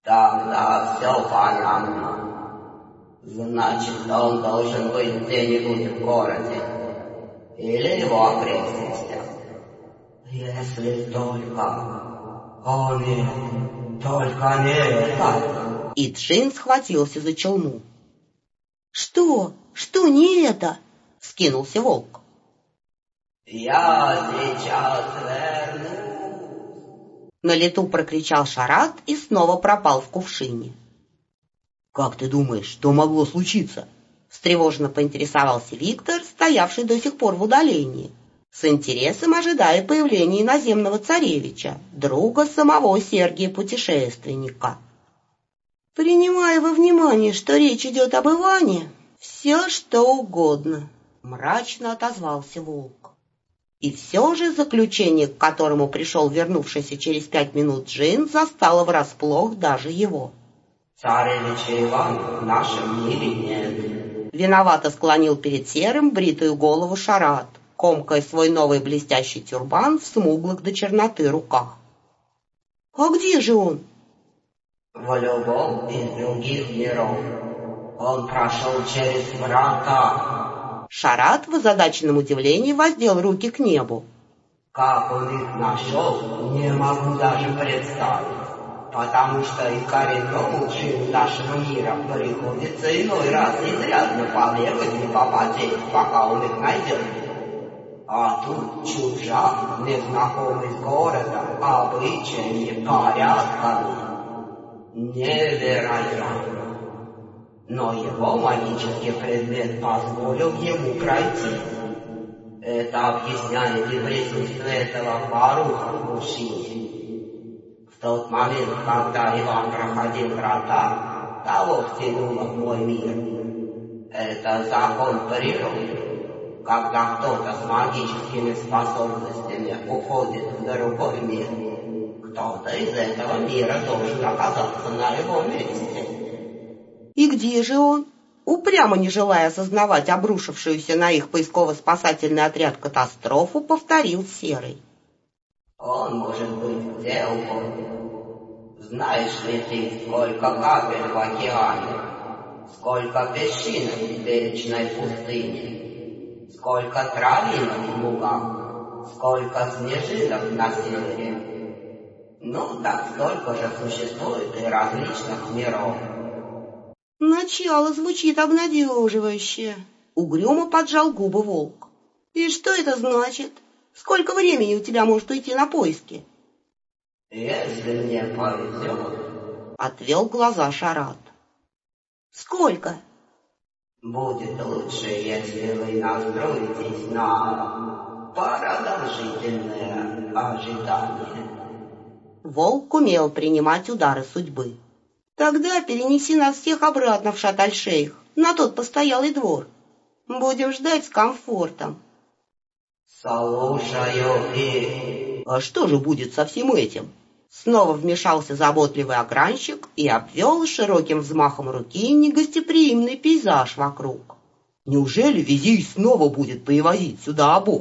Тогда все понятно. Значит, он должен быть где-нибудь в городе. Или его окрестностях. Если только... О нет, только не это. И Джин схватился за челму. «Что? Что не это?» — вскинулся волк. «Я сейчас вернусь!» На лету прокричал Шарат и снова пропал в кувшине. «Как ты думаешь, что могло случиться?» — встревоженно поинтересовался Виктор, стоявший до сих пор в удалении, с интересом ожидая появления иноземного царевича, друга самого Сергия-путешественника. «Принимая во внимание, что речь идет об Иване, все что угодно», — мрачно отозвался волк. И все же заключение, к которому пришел вернувшийся через 5 минут Джин, застало врасплох даже его. «Царевича Ивана в нашем мире нет». Виновато склонил перед серым бритую голову Шарат, комкая свой новый блестящий тюрбан в смуглых до черноты руках. «А где же он?» «В любом из других миров. Он прошел через врата». Шарат в озадаченном удивлении воздел руки к небу. «Как он их нашел, не могу даже представить, потому что и коренному джину нашего мира приходится иной раз изрядно побегать и попотеть, пока он их найдет. А тут чужак, незнакомый с городом, обычаями, порядками. Невероятно. Но его магический предмет позволил ему пройти. Это объясняет и присутствие этого Фаруха в мужчине. В тот момент, когда Иван проходил врата, того втянуло в мой мир. Это закон природы. Когда кто-то с магическими способностями уходит в другой мир, кто-то из этого мира должен оказаться на его месте». «И где же он?» Упрямо не желая осознавать обрушившуюся на их поисково-спасательный отряд катастрофу, повторил Серый. «Он может быть где угодно. Знаешь ли ты, сколько капель в океане, сколько песчинок в беречной пустыне, сколько травинок в лугах, сколько снежинок на севере? Ну, так столько же существует и различных миров». «Начало звучит обнадеживающе», — угрюмо поджал губы волк. «И что это значит? Сколько времени у тебя может уйти на поиски?» «Если мне повезет», — отвел глаза Шарат. «Сколько?» «Будет лучше, если вы настроитесь на продолжительное ожидание». Волк умел принимать удары судьбы. «Тогда перенеси нас всех обратно в Шат-аль-Шейх, на тот постоялый двор. Будем ждать с комфортом». «Слушаю и...» «А что же будет со всем этим?» Снова вмешался заботливый огранщик и обвел широким взмахом руки негостеприимный пейзаж вокруг. «Неужели Визирь снова будет привозить сюда обов?»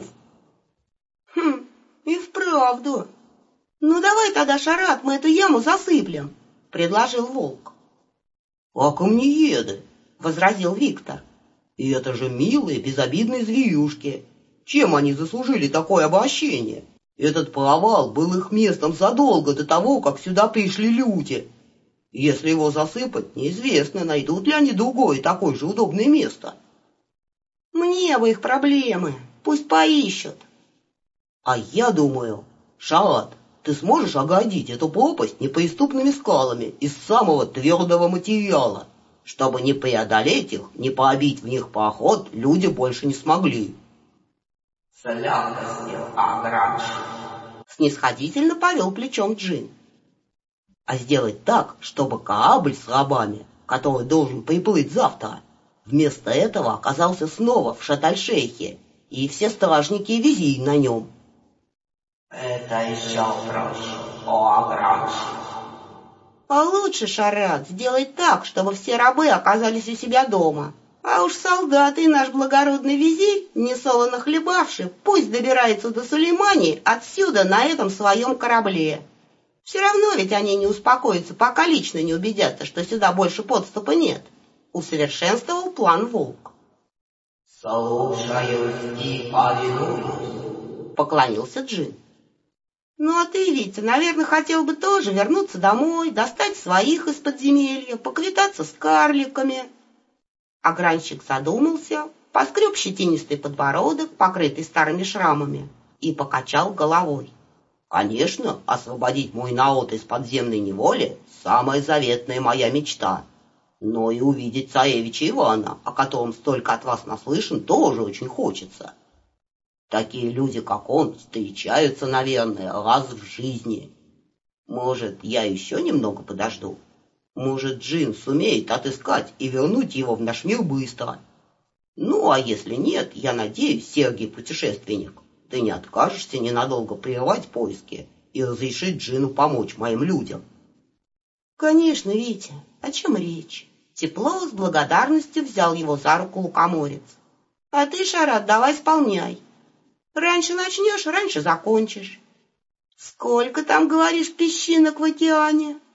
И вправду. Ну давай тогда, Шарат, мы эту яму засыплем», — предложил волк. «А камнееды?» — возразил Виктор. «И это же милые, безобидные зверюшки. Чем они заслужили такое обращение? Этот провал был их местом задолго до того, как сюда пришли люди. Если его засыпать, неизвестно, найдут ли они другое такое же удобное место». «Мне бы их проблемы, пусть поищут». «А я думаю, Шарат, ты сможешь оградить эту пропасть неприступными скалами из самого твердого материала, чтобы не преодолеть их, не пробить в них проход люди больше не смогли». «С легкостью, огранщик», — снисходительно повел плечом Джин. «А сделать так, чтобы корабль с рабами, который должен приплыть завтра, вместо этого оказался снова в Шат-аль-Шейхе, и все стражники и визирь на нем». «Это еще проще, о огранщик». «А лучше, Шарат, сделать так, чтобы все рабы оказались у себя дома. А уж солдаты и наш благородный визирь, несолоно хлебавший, пусть добирается до Сулеймании отсюда на этом своем корабле». Все равно ведь они не успокоятся, пока лично не убедятся, что сюда больше подступа нет. Усовершенствовал план Волк. «Слушаюсь и повинуюсь», — поклонился Джин. «Ну а ты, Витя, наверное, хотел бы тоже вернуться домой, достать своих из подземелья, поквитаться с карликами». Огранщик задумался, поскреб щетинистый подбородок, покрытый старыми шрамами, и покачал головой. «Конечно, освободить мой народ из подземной неволи — самая заветная моя мечта. Но и увидеть царевича Ивана, о котором столько от вас наслышан, тоже очень хочется. Такие люди, как он, встречаются, наверное, раз в жизни. Может, я еще немного подожду? Может, Джин сумеет отыскать и вернуть его в наш мир быстро? Ну, а если нет, я надеюсь, Сергий Путешественник, ты не откажешься ненадолго прервать поиски и разрешить Джину помочь моим людям». «Конечно, Витя, о чем речь?» Тепло с благодарностью взял его за руку лукоморец. «А ты, Шарат, давай исполняй. Раньше начнешь, раньше закончишь. Сколько там, говоришь, песчинок в океане?»